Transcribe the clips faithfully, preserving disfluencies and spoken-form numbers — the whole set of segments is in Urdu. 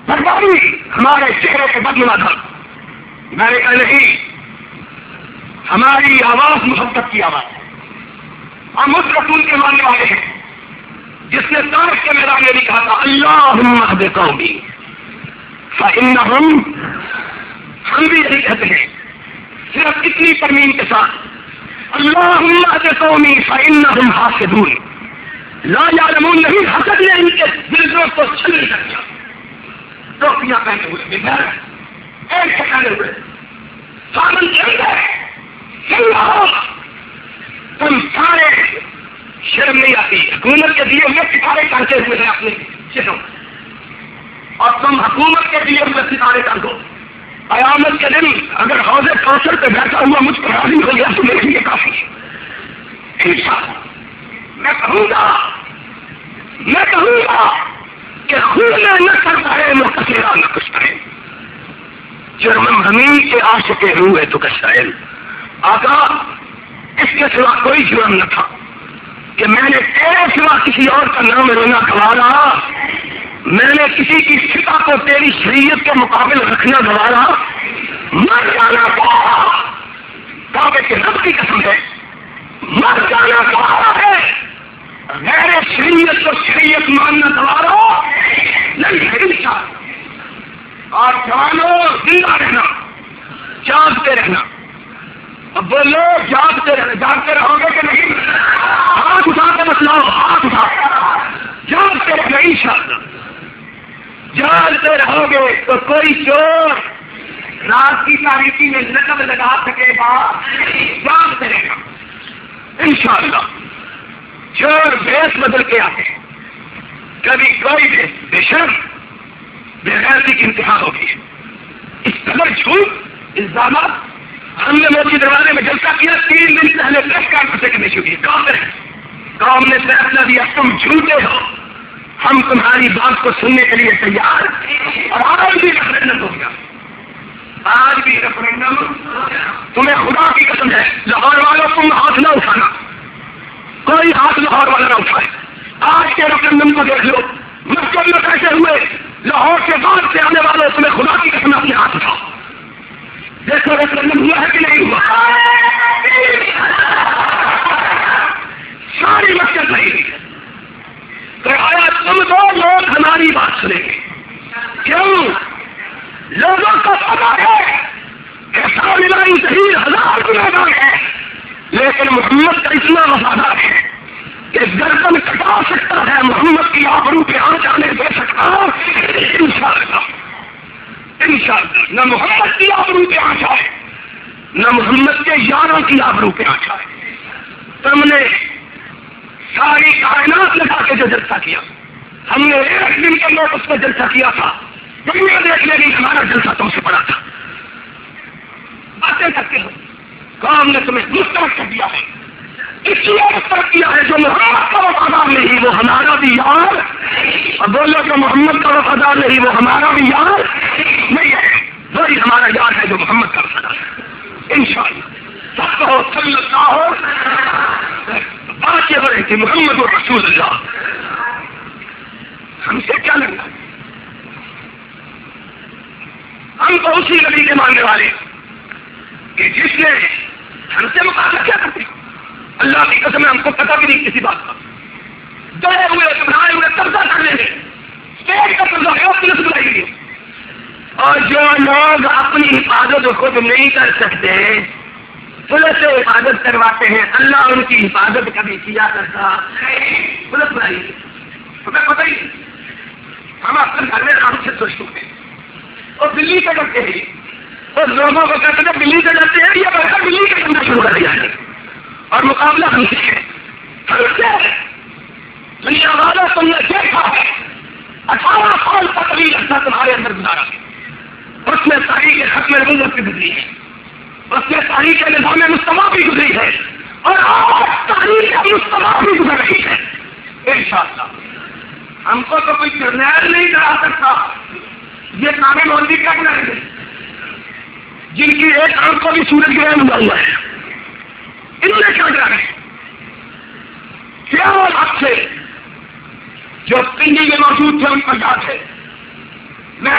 بربادی ہمارے چہرے پہ بدنما تھا. میں نے کہا نہیں، ہماری آواز محبت کی آواز ہے. ہم اس رسول کے ماننے والے ہیں جس نے طائف کے میدان میں بھی کہا تھا اللہم اہد قومی فإنہم، ہم بھی یہی کہتے ہیں صرف اتنی ترمیم کے ساتھ اللہم اہد قومی فإنہم حاسدون. لا یعلمون، نہیں، حسد نے ان کے دلوں کو چھلنی کر دیا. ٹوپیاں پہنے ہوئے بغیر ایک پہنے ہوئے سامن چل گئے. تم سارے شرم نہیں آتی، حکومت کے دیے ہوئے ستارے ٹانکے ہوئے ہیں اپنے چہروں، اور تم حکومت کے دیے ہوئے ستارے ٹانکو. قیامت کے دن اگر حوض کوثر پہ بیٹھا ہوا مجھ پر راضی ہو گیا تو میرے لیے کافی ہے. انشاءاللہ میں کہوں گا میں کہوں گا کہ خون نہ کر پائے نہ کسیرا نہ کچھ کرے. جرم زمین کے عاشق روح ہے تو کشائل. آقا اس کے سوا کوئی جرم نہ تھا کہ میں نے تیرے سوا کسی اور کا نام رونا گوارا، میں نے کسی کی ستا کو تیری شریعت کے مقابل رکھنا گوارا. مر جانا گوارا، کعبے کے رب کی قسم ہے، مر جانا گوارا ہے. غیر شریعت کو شریعت ماننا گوارا نہیں ہے. انشاءاللہ اور جوانوں زندہ رہنا، جاگتے رہنا. اب بولو جاگتے رہنا، جاگتے رہو گے کہ نہیں؟ ہاتھ اٹھا کے بتلاؤ، ہاتھ اٹھا. جاگتے رہنا انشاءاللہ. جاگتے رہو گے تو کوئی چور رات کی تاریخی میں نقب لگا سکے گا. جاگتے رہنا انشاءاللہ. چور بیس بدل کے آتے ہیں، کبھی کوئی بیس بے شرم بے غیرتی کی انتہا ہوگی. اس قدر جھوٹ الزامات. ہم نے موتی دروازے میں جلسہ کیا، تین دن پہلے پریس کانفرنس کرنے چکی. کافر ہے، قوم نے فیصلہ دیا تم جھوٹے ہو، ہم تمہاری بات کو سننے کے لیے تیار. اور آج بھی ریفرینڈم ہو گیا، آج بھی ریفرینڈم. تمہیں خدا کی قسم ہے لاہور والوں تم ہاتھ نہ اٹھانا، کوئی ہاتھ لاہور والا نہ اٹھائے. آج کے ریفرینڈم کو دیکھ لو، مسجد میں کیسے ہوئے. لاہور کے بعد سے آنے والوں تمہیں خدا کی قسم اپنے ہاتھ اٹھاؤ. دیکھو ریفرینڈم ہوا ہے کہ نہیں ہوا. ساری مسجد نہیں ہوئی تو آیا تم دو لوگ ہماری بات سنیں گے. کیوں؟ لوگوں کو پتا ہے کہ سامنے صحیح ہزار گناہگار ہے، لیکن محمد کا اتنا وفادار ہے کہ گردن کٹا سکتا ہے، محمد کی آبرو پہ آنچ آنے دے سکتا. انشاءاللہ انشاءاللہ نہ محمد کی آبرو پہ آنچ آئے، نہ محمد کے یاروں کی آبرو پہ آنچ آئے. تم نے ساری کائنات لگا کے جو جلسہ کیا، ہم نے ایک دن کے نوٹس پہ جلسہ کیا تھا، دنیا دیکھنے کی ہمارا جلسہ تم سے پڑا تھا. باتیں کرتے ہو، قوم نے تمہیں مسترد کر دیا ہے. اس لیے مسترد کیا ہے جو محمد کا وفادار نہیں وہ ہمارا بھی یار. اور بولو جو محمد کا وفادار نہیں وہ ہمارا بھی یار نہیں ہے. وہی ہمارا یار ہے جو محمد کا وفادار ہے. انشاءاللہ سب کہو صلی اللہ ہو. بات یہ ہو رہی تھی محمد رسول اللہ. ہم سے کیا لگنا، ہم تو اسی نبی کے ماننے والے کہ جس نے ہم سے مقابلہ کیا کرتے. اللہ کی قسم ہم کو پتا بھی نہیں کسی بات کا. ڈرے ہوئے گھبرائے ہوئے قبضہ کر لیں گے، اسٹیٹ کا قبضہ ہے پولیس بلائی گئی. اور جو لوگ اپنی حفاظت خود نہیں کر سکتے پولیس سے حفاظت کرواتے ہیں، اللہ ان کی حفاظت کبھی کیا کرتا. پولیس بلائی گئی تمہیں پتہ ہی. ہم اپنے گھر میں آرام سے سوچتے ہیں اور دلی سے ڈرتے ہیں، اور لوگوں کو کہتے ہیں دلی سے ڈرتے ہیں، یہ بڑھا دلی کا دھندا شروع کر دیا ہے اور مقابلہ ہم سے ہے. دنیا والوں تم نے دیکھا ہے اٹھارہ سال کا طویل عرصہ تمہارے اندر گزارا ہے، اس میں تاریخ ختم نبوت بھی گزری ہے، اس میں تاریخ نظام مصطفیٰ بھی گزری ہے، اور آج تاریخ مصطفیٰ بھی گزر رہی ہے. انشاءاللہ ہم کو تو کوئی جرنیل نہیں کرا سکتا. یہ نامے مولوی کیا کریں گے جن کی ایک آنکھ کو بھی سورج گرہن ہوا ہوا ہے، انہوں نے کیا کرا رہے ہیں؟ کیا حق سے جو پنڈی میں موجود تھے ان پر یاد ہے. میں نے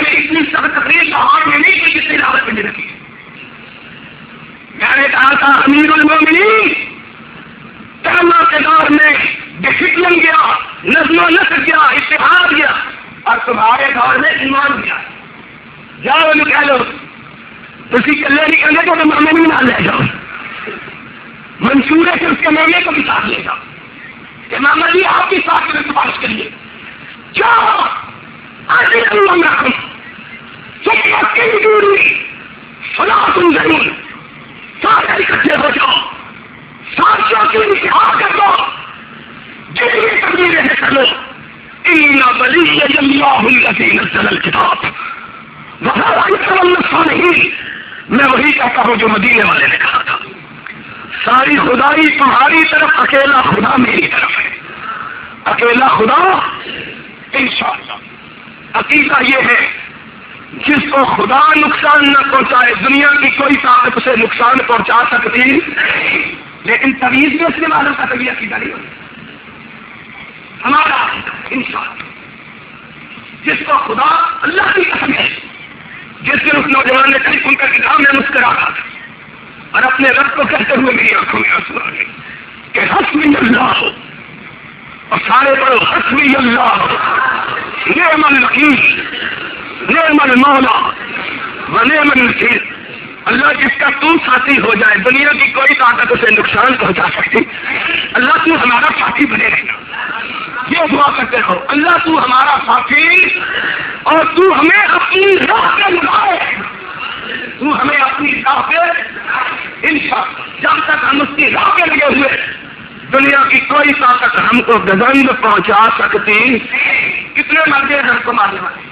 اتنی سخت تقریر لاہور میں نہیں کی جتنی راوت میں نے کی. میں نے کہا تھا امیر المومنین کرما کے دور میں ڈسپلن گیا, نظم و نسق گیا, اتحاد گیا, اور تمہارے دور میں ایمان گیا. جاؤ کہہ لو تھی کلے نہیں کہنے تو مامے بھی نہ لے جاؤ, منصور ہے کہ اس کے مامے کو بھی ساتھ لے جاؤ کہ ماما جی آپ بھی ساتھ میں سفارش کریے. جاؤ آگے اللہ رقم سب کی دوری فلا تم ضرور سارے اکٹھے ہو جاؤ, ساتھیوں کی اتحاد کر لو, جتنی تقریریں کر لو. ان ولی اللہ الذی نزل الکتاب وهو يتولى الصالحین. میں وہی کہتا ہوں جو مدینے والے نے کہا تھا, ساری خدائی تمہاری طرف, اکیلا خدا میری طرف ہے. اکیلا خدا انشاءاللہ. عقیدہ یہ ہے جس کو خدا نقصان نہ پہنچائے دنیا کی کوئی طاقت اسے نقصان پہنچا سکتی, لیکن طویز بھی اس نے معلوم کا طبیعت عقیدہ نہیں ہوتی. ہمارا انشاءاللہ جس کو خدا اللہ کی قسم ہے, جس دن اس نوجوان نے کہیں سن کر کتاب میں مسکرا رہا تھا اور اپنے رب کو کہتے ہوئے میری آنکھوں میں آنسو آ گئے کہ حسبی اللہ ہو, اور سارے بڑو حسبی اللہ نعم الوکیل نعم المولا و نعم النصیر. اللہ جس کا تو ساتھی ہو جائے دنیا کی کوئی طاقت اسے نقصان پہنچا سکتی. اللہ تو ہمارا ساتھی بنے رہنا, یہ دعا کرتے رہو. اللہ تو ہمارا ساتھی اور تو ہمیں اپنی راہ پہ لگائے, تو ہمیں اپنی راہ پہ انشاءاللہ جب تک ہم اس کی راہ پہ لگے ہوئے دنیا کی کوئی طاقت ہم کو گزند پہنچا سکتی. کتنے مرد ہیں ہم کو مارنے والے,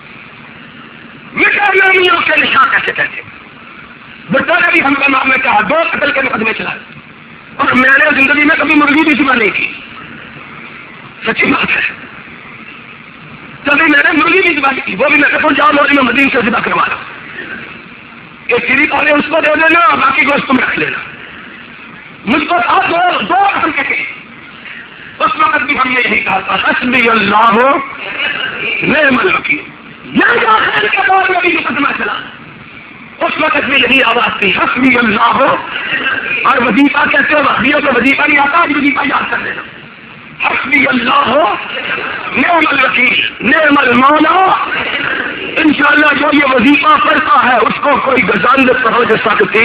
مٹر نامیوں کے نشان کیسے کہتے. بٹا نے بھی ہم کا مارنا چاہا, دو قتل کے مقدمے چلائے, اور میں نے زندگی میں کبھی مرغی بھی سوا نہیں کی. سچی بات ہے, کبھی میں نے مرغی بھی سوا نہیں کی. وہ بھی میں کہتا جاؤ لوگ میں مدین سے ذبح کروا لو, ایک چیری پالے اس کو دے دینا, باقی گوشت تم رکھ لینا. مجھ کو تھا دو دو قتل کے تھے. اس وقت بھی ہم نے یہی کہا تھا حسبی اللہ نعم الوکیل. یا خیر کے دور میں بھی مقدمہ چلا, اس وقت میں یہی آواز تھی حسبی اللہ ہو. اور وظیفہ کہتے ہو وحدیوں کو وظیفہ نہیں آتا, آج وظیفہ یاد کر لینا. حسبی اللہ ہو نعم الوکیل نعم المولا. انشاءاللہ جو یہ وظیفہ پڑھتا ہے اس کو کوئی گزند پہنچ سکتی.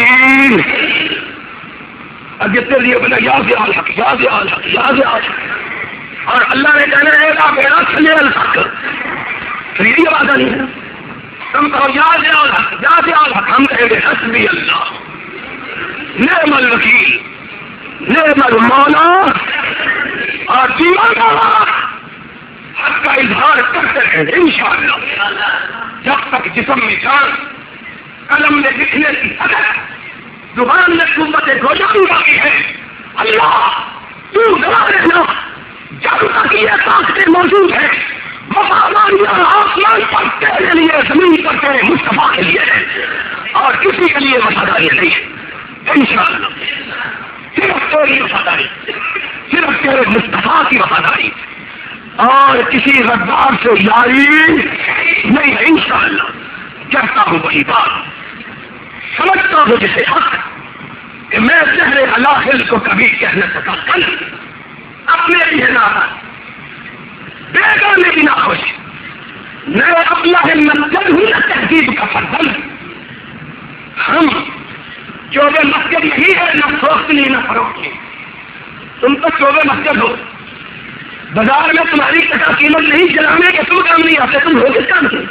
اب جتنے لیے بنا یاد الحق یاد الحق یاد الحق, اور اللہ نے کہنا ہے گا میرا چلے الحق. تو یہی آواز نہیں ہے, تم کہو یاد الحق یاد الحق, ہم کہیں گے حسبی اللہ نعم الوکیل نعم المولا. اور دیوانہ حق کا اظہار کرتے رہیں انشاءاللہ جب تک جسم میں جان, قلم میں لکھنے کی حدت, زبان میں قوت گوجاری باقی ہے. اللہ تو گواہ رہنا جب تک یہ طاقتیں موجود ہیں, وفاداریاں آسمان پر تیرے لیے زمین پر تیرے مصطفیٰ کے لیے ہے, اور کسی کے لیے وفاداری نہیں ہے انشاءاللہ. صرف تیری وفاداری, صرف تیرے مصطفیٰ کی وفاداری, اور کسی غدار سے یاری نہیں ہے انشاءاللہ. کہتا ہوں وہی بات, سمجھتا ہوں جسے حق کہ میں چہرے الاخل کو کبھی کہہ نہ سکا. کل اپنے لیے نہ بیگانے کی نہ خوش, میں اپنا مسجد ہوں نہ تہذیب کا فضل. ہم چوبے مسجد نہیں ہے, نہ فروخت نہیں نہ فروخت نہیں. تم تو چوبے مسجد ہو, بازار میں تمہاری کٹا قیمت نہیں, جلانے کے تم کام نہیں آتے, تم ہو کس کام سے.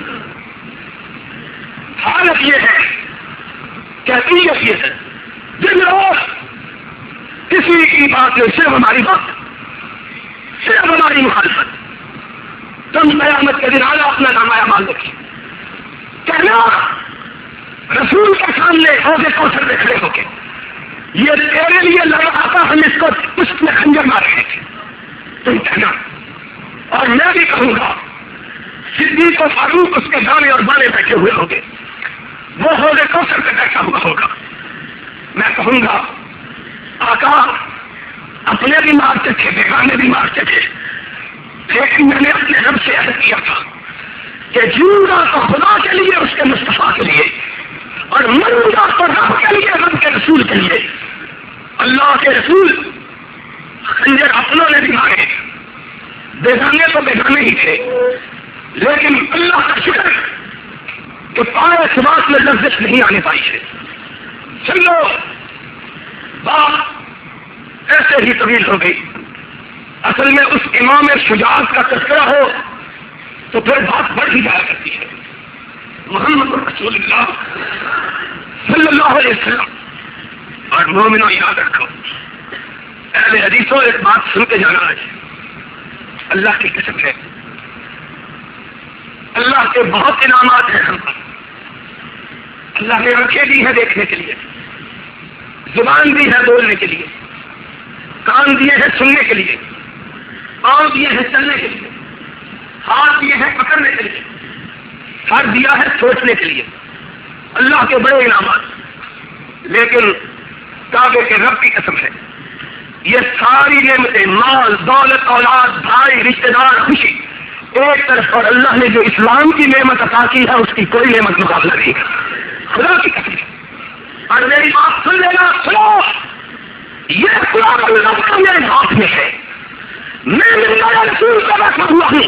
حالت یہ ہے, کیفیت یہ ہے, دن روز کسی کی بات نہیں, صرف ہماری بات, صرف ہماری مخالفت. تم قیامت کے دن آنا اپنا نامہ اعمال دیکھیں, کہنا رسول کے سامنے ہوگے کوثر میں کھڑے ہو کے یہ تیرے لیے لڑا تھا, ہم اس کو اس میں خنجر مار رہے تھے. تم کہنا, اور میں بھی کہوں گا صدیق و فاروق اس کے دانے اور بانے بیٹھے ہوئے ہوں گے, وہ ہوگے کوثر پہ بیٹھا ہوا ہوگا. میں کہوں گا آقا اپنے بھی مارتے تھے, بیگانے بھی مارتے تھے, لیکن میں نے اپنے رب سے عہد کیا تھا کہ جیوگا تو خدا کے لیے، اس کے مصطفیٰ کے لیے، اور مروں تو رب کے لیے، رب کے رسول کے لیے۔ اللہ کے رسول خنجر اپنوں نے بھی مارے، بیگانے تو بیگانے ہی تھے، لیکن اللہ کا شکر کہ پائے سباس میں لذت نہیں آنے پائی ہے۔ چلو بات ایسے ہی طویل ہو گئی۔ اصل میں اس امام شجاعت کا تذکرہ ہو تو پھر بات بڑھ ہی جایا کرتی ہے۔ محمد رسول اللہ صلی اللہ علیہ وسلم اور مومنوں یاد رکھو، اہل حدیثوں ایک بات سن کے جانا ہے، اللہ کی قسم ہے، اللہ کے بہت انعامات ہیں ہم پر۔ اللہ نے آنکھیں دی ہیں دیکھنے کے لیے، زبان دی ہے بولنے کے لیے، کان دیے ہیں سننے کے لیے، پاؤں دیے ہیں چلنے کے لیے، ہاتھ دیے ہیں پکڑنے کے لیے، سر دیا ہے سوچنے کے لیے۔ اللہ کے بڑے انعامات، لیکن کعبے کے رب کی قسم ہے، یہ ساری نعمتیں، مال، دولت، اولاد، بھائی، رشتے دار، خوشی ایک طرف، اور اللہ نے جو اسلام کی نعمت عطا کی ہے اس کی کوئی نعمت مقابلہ نہیں ہے، خدا کی قسم ہے۔ اور میری بات سن لینا، سنو، یہ قرآن اللہ کا میرے ہاتھ میں ہے، میں میرا رسول کا بیٹھا ہوا ہوں،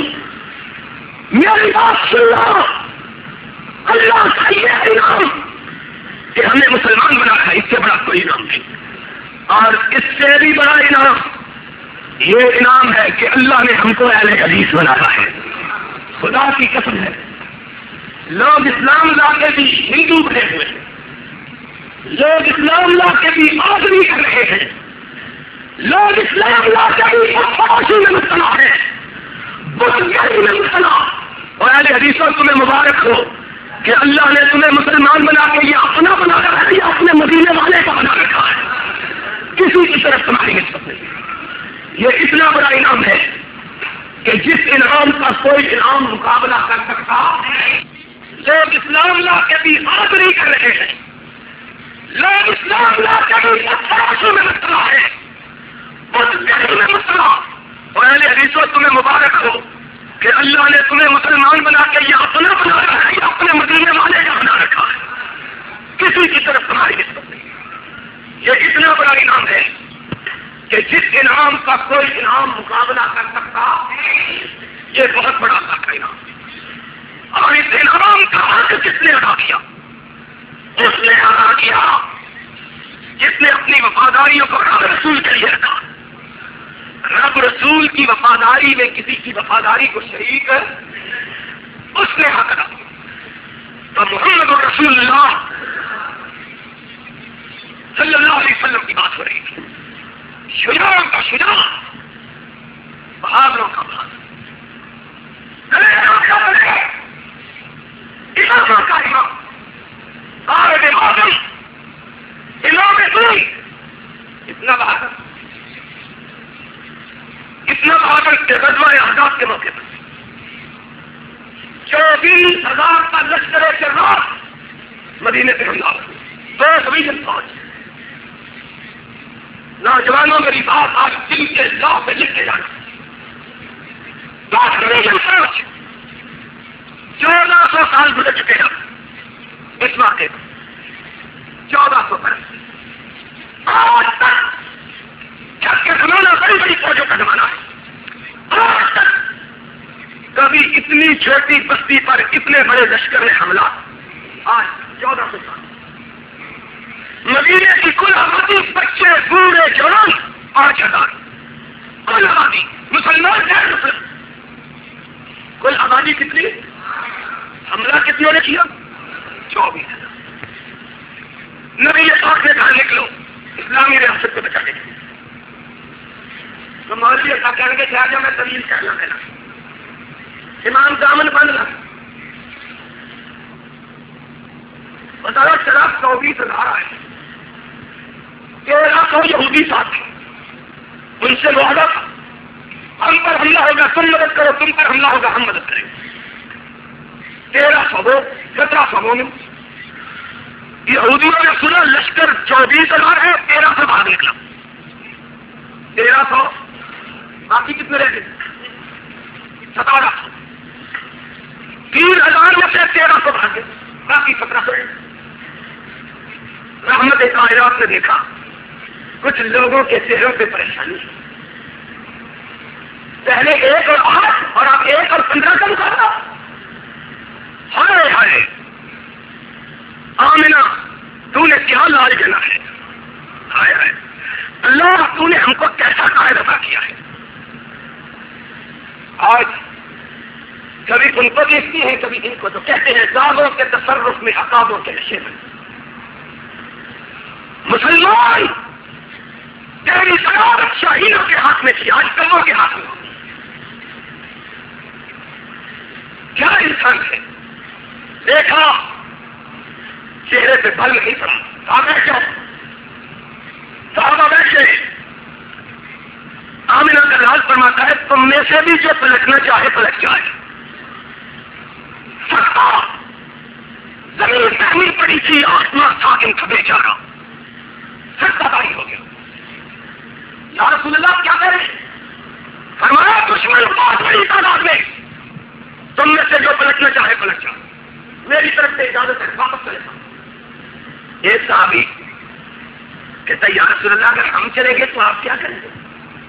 میری بات سن لو، اللہ کا یہ انعام کہ ہمیں مسلمان بنا ہے، اس سے بڑا کوئی انعام نہیں، اور اس سے بھی بڑا انعام یہ انعام ہے کہ اللہ نے ہم کو اہل حدیث بنایا ہے۔ خدا کی قسم ہے، لوگ اسلام لا کے بھی ہندو بنے ہوئے ہیں، لوگ اسلام لا کے بھی آدمی کر رہے ہیں، لوگ اسلام لا کے بھی خاموشی میں مبتلا ہے، بزرگی میں مبتلا، اور اہل حدیثوں تمہیں مبارک ہو کہ اللہ نے تمہیں مسلمان بنا کے یہ اپنا بنا کر ہے، یہ اپنے مدینے والے کا بنا رکھا ہے، کسی کی طرف تمہاری نسبت نہیں۔ یہ اتنا بڑا انعام ہے کہ جس انعام کا کوئی انعام مقابلہ کر سکتا، لوگ اسلام لا کے بھی آدمی کر رہے ہیں، لوگ اسلام لا کے بھی خاموشی میں مبتلا ہے، بزرگی میں مبتلا، اور اہل حدیثوں تمہیں مبارک ہو کہ اللہ نے تمہیں مسلمان بنا کے یہ اپنا بنا رکھا ہے، یہ اپنے مدینے والے کا بنا رکھا ہے، کسی کی طرف تمہاری نسبت نہیں۔ یہ اتنا بڑا انعام ہے کہ جس انعام کا کوئی انعام مقابلہ کر سکتا، یہ بہت بڑا اللہ کا انعام ہے۔ اور اس انعام کا حق کس نے ادا کیا؟ اس نے ادا کیا جس نے اپنی وفاداریوں کو رب رسول کے لیے رکھا۔ رب رسول کی وفاداری میں کسی کی وفاداری کو شریک اس نے حق ادا کیا۔ تو محمد رسول اللہ صلی اللہ علیہ وسلم کی بات ہو رہی تھی، شجاعوں کا شجاع، بہادروں کا بہادر، اماموں کا امام، قائد اعظم، امام دین، اتنا بہادر، اتنا بہادر کہ غزوہ احزاب کے موقع پر چوبیس ہزار کا لشکر جرار مدینے پہ حملہ ہوا، دو ڈویژن فوج، نوجوانوں میری بات آج دل کے لا پہ لکھ کے جانا، دس ڈویژن فوج، چودہ سو سال گزر چکے ہیں اس واقعے کو، چودہ سو برس، آج تک جب کے زمانہ بڑی بڑی فوجوں کا زمانہ ہے، آج تک کبھی اتنی چھوٹی بستی پر اتنے بڑے لشکر نے حملہ، آج چودہ سو سال، مدینے کی کل آبادی بچے بوڑھے جوان پانچ ہزار، کل آبادی مسلمان غیر مسلم، کل آبادی کتنی، حملہ کتنوں نے کیا، چوبیس ہزار۔ نبی پاک نے کہا نکلو اسلامی ریاست کو بچانے کے لیے، تو مولوی ایسا کہنے کے چاہ جا میں طویل کرنا دینا، امام دامن بند رہا، بتایا چلا چوبیس ہزار آئے، تیرہ سو یہودی ساتھ تھے، ان سے وعدہ تھا ہم پر حملہ ہوگا تم مدد کرو، تم پر حملہ ہوگا ہم مدد کریں گے، تیرہ سو وہ سترہ سو مومن، یہودیوں نے سنا لشکر چوبیس ہزار ہے، تیرہ سو باہر نکلا، تیرہ سو باقی کتنے رہ گئے، ستارہ سو، تین ہزار میں سے تیرہ سو بھاگے، باقی سترہ سو۔ رحمت کائنات نے دیکھا کچھ لوگوں کے چہروں پہ پریشانی، پہلے ایک اور آٹھ اور اب ایک اور پندرہ کا مقابلہ۔ ہائے ہائے آمنہ تو نے کیا لال جنا ہے، ہائے ہائے اللہ تو نے ہم کو کیسا قائد عطا کیا ہے۔ آج کبھی ان کو دیکھتی ہیں کبھی ان کو، تو کہتے ہیں زاغوں کے تصرف میں عقابوں کے نشے میں۔ مسلمان تیری سعادت شاہینوں کے ہاتھ میں تھی، آج کموں کے ہاتھ میں۔ کیا انسان ہے، دیکھا چہرے پہ بل نہیں پڑا، صحابہ کیا صحابہ بیٹھے۔ آمنہ کا لال فرماتا ہے تم میں سے بھی جو پلٹنا چاہے پلٹ جائے۔ سکتا زمین سہمی پڑی تھی، آسمان ساکن کھبے جا رہا، سکتا باری ہو گیا۔ یا رسول اللہ کیا کریں؟ فرمایا دشمن بہت بڑی تعداد میں، تم میں سے جو پلٹنا چاہے پلٹ جائے، میری طرف سے اجازت ہے، واپس چلے جاؤ۔ ایک صحابی کہتا یا رسول اللہ اگر ہم چلے گے تو آپ کیا کریں گے؟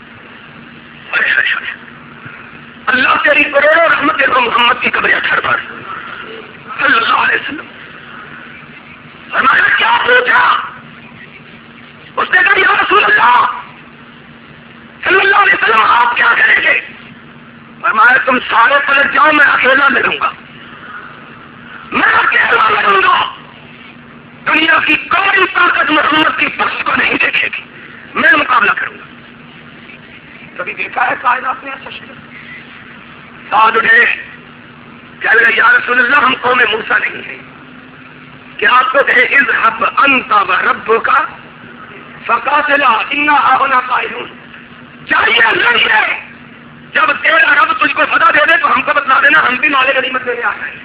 اللہ تیری کروڑوں رحمت ہو محمد کی قبر اٹھر پر صلی اللہ علیہ وسلم۔ فرمایا کیا پوچھا؟ اس نے کہا یا رسول اللہ صلی اللہ علیہ وسلم آپ کیا کریں گے؟ فرمایا تم سارے پلٹ جاؤ، میں اکیلا لڑوں گا، میں اکیلا لڑوں گا، دنیا کی کوئی طاقت محمد کی پس کو نہیں دیکھے گی، میں مقابلہ کروں گا۔ کبھی دیکھا ہے کائنات میں ایسا شکل؟ ساتھ اٹھے کہہ لگے یا رسول اللہ ہم قوم موسیٰ نہیں ہیں کہ آپ کو کہے اذهب انت وربک فقاتلا انا هاهنا قاعدون، چاہیے لڑیے، جب تیرا رب تجھ کو فتح دے دے تو ہم کو بتلا دینا، ہم بھی مال غنیمت لینے آ جائیں۔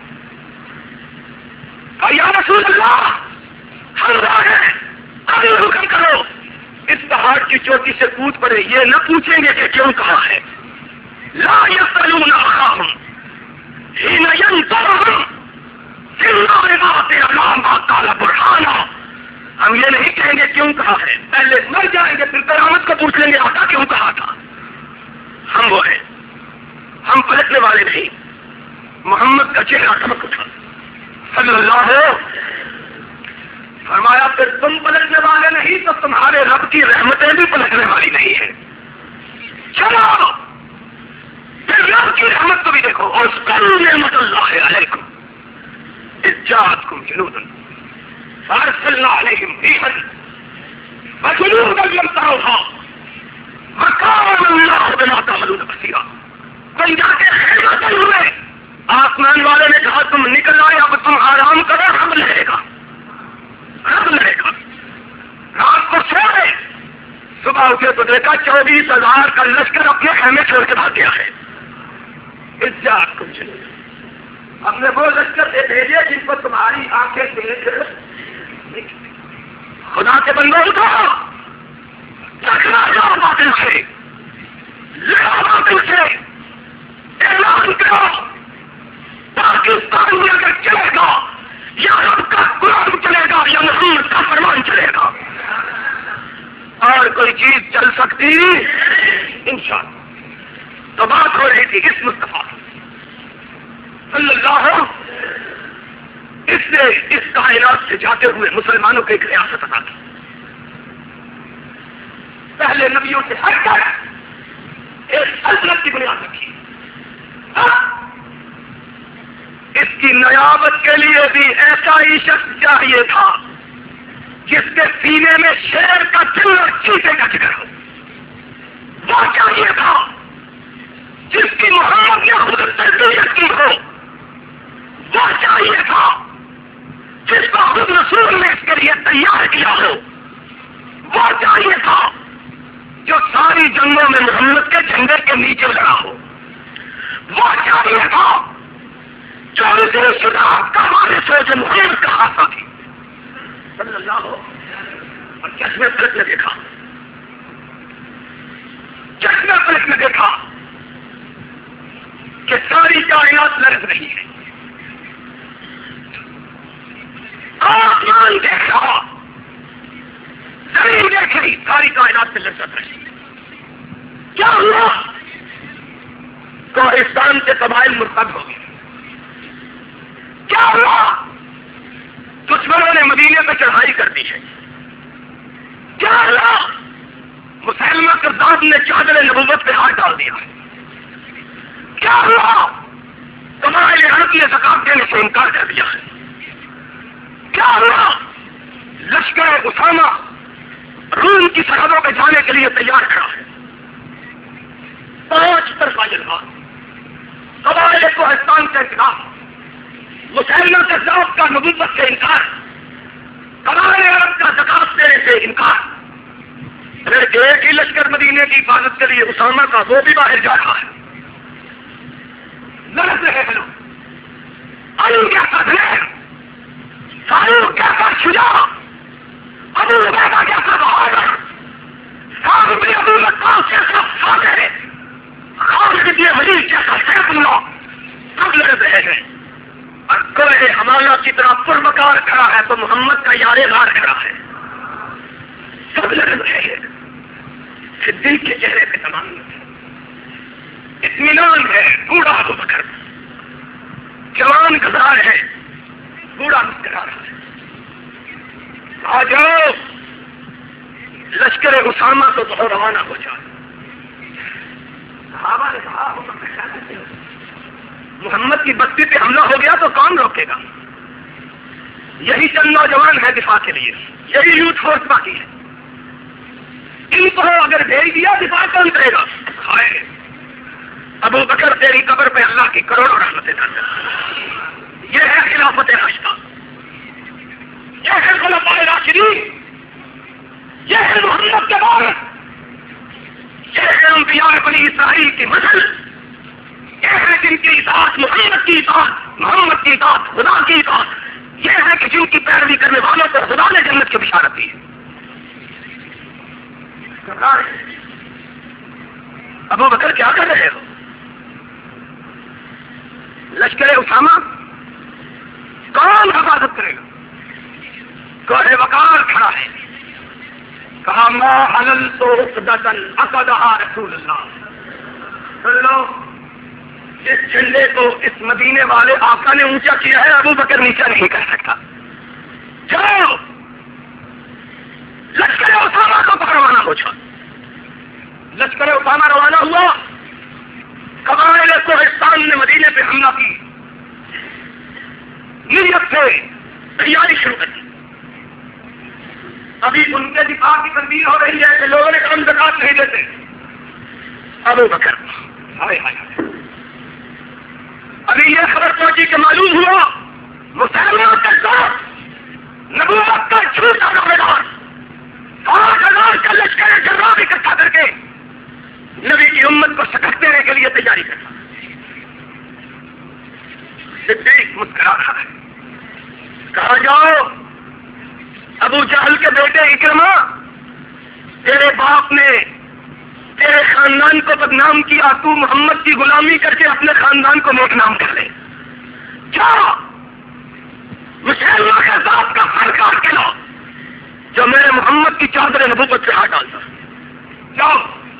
اور یا رسول اللہ ہم راہ ہیں، ابھی حکم کرو، اس پہاڑ کی چوٹی سے کود پڑے، یہ نہ پوچھیں گے کہ کیوں کہا ہے۔ لا یسألون اخاہم حین ینظرہم فی النار اعلی ما قال برہانا، ہم یہ نہیں کہیں گے کیوں کہا ہے، پہلے مر جائیں گے پھر قیامت کو پوچھ لیں گے آقا کیوں کہا تھا۔ ہم وہ ہیں، ہم پلٹنے والے نہیں۔ محمد کا چہرہ چمک اٹھا صلی اللہ علیہ، فرمایا پھر تم پلٹنے والے نہیں تو تمہارے رب کی رحمتیں بھی پلٹنے والی نہیں ہیں۔ چلو پھر رب کی رحمت کو بھی دیکھو، اور نعمت اللہ علیکم اذ جاءتکم جنود فارسلنا علیہم ریحا وجنودا لم تروها وکان اللہ بما تعملون بصیرا۔ تم جا کے خیمہ چل ہوئے، آسمان والے نے کہا تم نکل آئے، اب تم آرام کرو، رب لڑے گا، رب لڑے گا۔ رات کو سوئے، صبح اٹھے تو دیکھا چوبیس ہزار کا لشکر اپنے خیمے چھوڑ کے بھاگ گیا ہے۔ اس جات کو چلے ہم نے وہ لشکر سے بھیجے جن کو تمہاری آنکھیں دیکھ نہیں۔ خدا کے بندوں اٹھا، لڑا باطل سے، لڑا باطل سے، اعلان کرو پاکستان میں اگر چلے گا یا رب کا قرآن چلے گا یا محمد کا فرمان چلے گا، اور کوئی چیز چل سکتی انشاءاللہ۔ تو بات ہو رہی تھی اس مصطفیٰ صلی اللہ علیہ، اس نے اس کائنات سے جاتے ہوئے مسلمانوں کو ایک ریاست عطا کی۔ پہلے نبیوں سے ہٹ کر ایک سلطنت کی بنیاد رکھی۔ اس کی نیابت کے لیے بھی ایسا ہی شخص چاہیے تھا جس کے سینے میں شیر کا دل اور چیتے کا جگر ہو، وہ چاہیے تھا جس کی محمد نے خود تربیت کی ہو، وہ چاہیے تھا جس کو خود رسول نے اس کے لیے تیار کیا ہو، وہ چاہیے تھا جو ساری جنگوں میں محمد کے جھنڈے کے نیچے لڑا ہو، وہ چاہیے تھا جو اسے شجاعت کا وارث ہو، جو محمد کا خاصہ تھی صلی اللہ ہو۔ اور چشمے پلٹ نے دیکھا، چشمے پلٹ نے دیکھا کہ ساری کائنات لڑ رہی ہے، آسمان دیکھ رہا، زمین دیکھ رہی، ساری کائنات سے لذت رہی. کیا ہوا؟ کوہستان کے قبائل مرتد ہو گئے. کیا ہوا؟ دشمنوں نے مدینے پہ چڑھائی کر دی ہے. کیا ہوا؟ مسلمہ کذاب نے چادر نبوت پہ ہاتھ ڈال دیا ہے. کیا ہوا؟ قبائل عرب نے زکات دینے سے انکار کر دیا ہے. کیا ہوا؟ لشکر اسامہ روم کی سرحدوں پہ جانے کے لیے تیار کھڑا ہے. پانچ طرفہ جلوہ، قبائل کوہستان کا انتخاب، مسلمہ کذاب کا نبوت سے انکار، قبائل عرب کا زکات دینے سے انکار. پھر ایک ہی لشکر مدینے کی حفاظت کے لیے اسامہ کا، وہ بھی باہر جا رہا ہے. لڑ رہے ہیں لوگ. علی کیسا دلیر، فاروق کیسا شجاع، ابو عبیدہ کیسا بہادر، صاحب ابن ابو وقاص کیسا صابر، خالد بن ولید جیسا سیف اللہ، سب لڑ رہے ہیں. اور کوہ حمالہ کی طرح پرمکار کھڑا ہے تو محمد کا یار غار کھڑا ہے. سب لڑ رہے ہیں. صدیق کے چہرے پہ تمام اطمینان ہے. بوڑھا ابو بکر جوان گزار ہے، بوڑھا مسکرا رہا ہے. آ جاؤ، لشکر اسامہ کو تو روانہ ہو جاؤ. صحابہ نے کہا محمد کی بستی پہ حملہ ہو گیا تو کون روکے گا؟ یہی چند نوجوان ہے دفاع کے لیے، یہی یوتھ فورس باقی ہے. ان کو اگر بھیج دیا دفاع کون کرے گا؟ ہائے ابو بکر تیری قبر پہ اللہ کی کروڑوں رحمتیں ڈالتا. یہ ہے خلافت راشدہ، یہ ہے خلفائے راشدین، یہ ہے محمد کے وارث، یہ ہے انبیاء بنی اسرائیل کی مثل، یہ ہے جن کی اطاعت محمد کی اطاعت، محمد کی اطاعت خدا کی اطاعت، یہ ہے کہ جن کی پیروی کرنے والوں کو خدا نے جنت کی بشارت دی ہے. ابو بکر کیا کر رہے ہو؟ لشکر اسامہ کون حفاظت کرے گا؟ کوہ وقار کھڑا ہے. کہا ما حللت عقدۃ عقدھا رسول اللہ. سن لو، اس جھنڈے کو اس مدینے والے آقا نے اونچا کیا ہے، ابو بکر نیچا نہیں کر سکتا. جاؤ لشکر اسامہ کو روانہ ہو جاؤ. لشکر اسامہ روانہ ہوا. قبائل کوہستان نے مدینے پہ حملہ کی، نیت سے تیاری شروع کر دی. ابھی ان کے دفاع کی تدبیر ہو رہی ہے کہ لوگوں نے کم زکات نہیں دیتے. ابو بکر ہائے ہائے، ابھی یہ خبر پہنچی کہ معلوم ہوا مسلمانوں کے ساتھ نبوت کا جھوٹا دعویدار پانچ ہزار کا لشکر جراب اکٹھا کر کے نبی کی امت کو شکست دینے کے لیے تیاری کرتا. صدیق مسکرا رہا ہے. کہا جاؤ ابو جہل کے بیٹے اکرما، تیرے باپ نے تیرے خاندان کو بدنام کیا، تو محمد کی غلامی کر کے اپنے خاندان کو نیک نام کر لے. کیا مسلمہ کے ذات کا سرکار کے لو جو میرے محمد کی چادر نبوت سے ہاتھ ڈالتا. جاؤ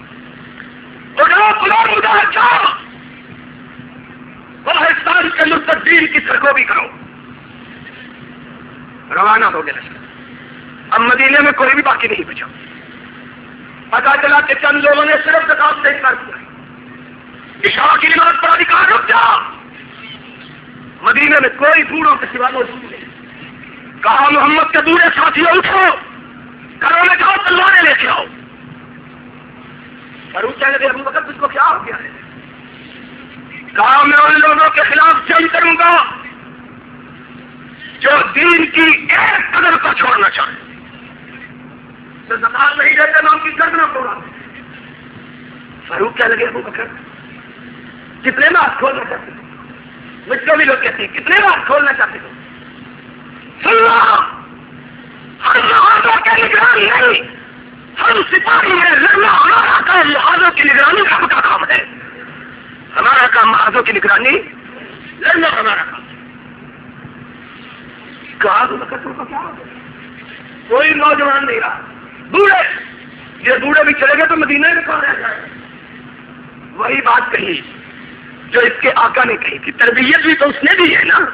مدار جاؤ، پاکستان کے مرتدین کی سرگوبی کرو. روانہ ہو گئے لشکر. اب مدینے میں کوئی بھی باقی نہیں بچا. پتا چلا کہ چند لوگوں نے صرف زکات سے انکار کیا. عشاء کی نماز پر ادھکار رک جا. مدینے میں کوئی بوڑھوں کے سوا موجود نہیں. کہا محمد کے بوڑھے ساتھیوں اٹھو، گھروں میں جاؤ تلواریں لے کے آؤ. اور اس کہنے لگے ابو بکر تجھ کو کیا ہو گیا ہے؟ کہا میں ان لوگوں کے خلاف جنگ کروں گا جو دین کی ایک قدر کو چھوڑنا چاہے. تو زکات نہیں دیتے میں ان کی گردنوں کو اڑا دوں. فاروق کہنے لگے ابو بکر کتنے بات کھولنا چاہتے ہو؟ مجھ کو بھی لوگ کہتے ہیں کتنے بات کھولنا چاہتے ہو؟ ہم لہٰذا کے نگران نہیں، ہم سپاہی ہیں. لڑنا ہمارا کام، محاذوں کی نگرانی ہم کا کام ہے. ہمارا کام محاذوں کی نگرانی، لڑنا ہمارا کام. کہا ابو بکر تم کو کیا ہو گیا؟ کوئی نوجوان نہیں رہا، بوڑھے، یہ بوڑھے بھی چلے گئے تو مدینہ میں کہاں رہ جائے؟ وہی بات کہی جو اس کے آقا نے کہی تھی، تربیت بھی تو اس نے دی ہے نا.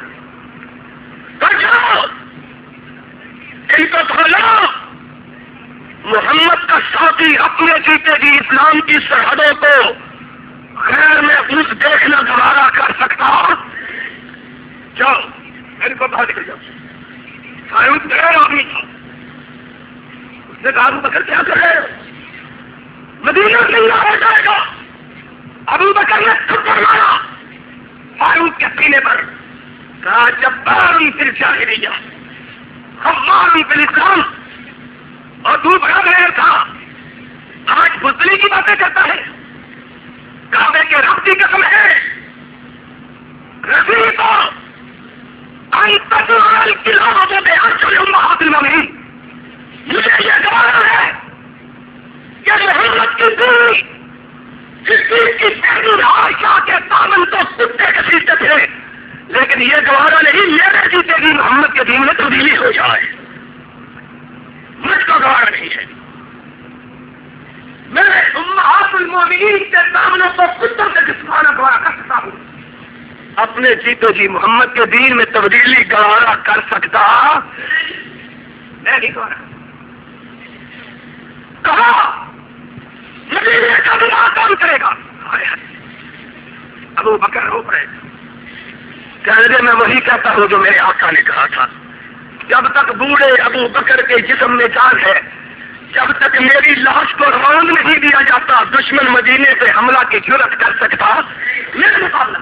کہیں تو بھالا محمد کا ساتھی اپنے جیتے جی اسلام کی سرحدوں کو غیر محفوظ دیکھنا گوارا کر سکتا. جاؤ میرے کو باہر نکل جاؤ. سائنس غیر آدمی تھا، اس نے کہا ابو بکر کیا کر رہے ہو؟ مدینہ نہیں رہا جائے گا. ابو بکر نے تھپڑ مارا فاروق کے سینے پر، کہا جبار پھر جاہلیہ خمار فی الاسلام. اور تو بڑا غیر تھا، آج بزدلی کی باتیں کرتا ہے. کعبے کے رب کی قسم ہے رفیع کو مجھے یہ گوارا ہے کہ محمد کی دوری جس چیز کی پہلی عائشہ کے دامن تو کتے کسیتے تھے، لیکن یہ گوارا نہیں میرے جیتے گی محمد کے دین میں تبدیلی ہو جائے. مجھ کو گوارا نہیں ہے میں امہات المومنین کے دامنوں کو کتوں سے جسمانا گوارا کر سکتا ہوں، اپنے جیتو جی محمد کے دین میں تبدیلی گوارا کر سکتا میں نہیں گوارا. کہا مدینے کا بنا کام کرے گا. ابو بکر رو پڑے، کہنے میں وہی کہتا ہوں جو میرے آقا نے کہا تھا، جب تک بوڑھے ابو بکر کے جسم میں جان ہے، جب تک میری لاش کو روان نہیں دیا جاتا دشمن مدینے پہ حملہ کی جرات کر سکتا میرے مقابلہ.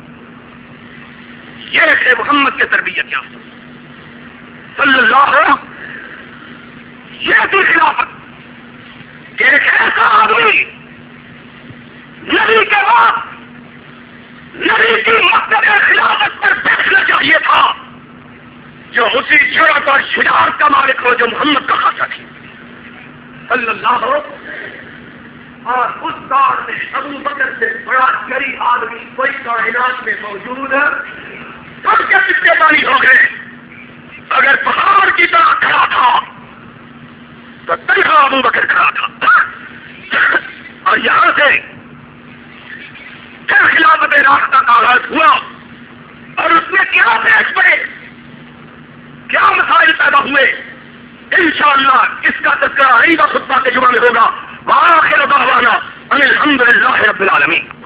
یہ ہے محمد کے تربیت یافتہ صلی اللہ علیہ وسلم. یہ بھی خلافت ایک ایسا آدمی نبی کے بعد نبی کی مقصد خلافت پر بیٹھنا چاہیے تھا، جو اسی جرات اور شجاعت کا مالک ہو جو محمد کا خاصہ تھی صلی اللہ علیہ وسلم. اور اس دور میں ابو بکر سے بڑا جری آدمی کوئی کائنات میں موجود ہے. سب کے کتنے پانی ہو گئے. اگر پہاڑ کی طرح کھڑا تھا تو تنہا ابو بکر کھڑا تھا. اور یہاں سے پھر خلافت راستہ کا آغاز ہوا اور اس میں کیا بحث پڑے، کیا مسائل پیدا ہوئے، انشاءاللہ اس کا تذکرہ آئندہ خطبہ کے جمعہ میں ہوگا. وآخر دعوانا ان الحمد للہ رب العالمین.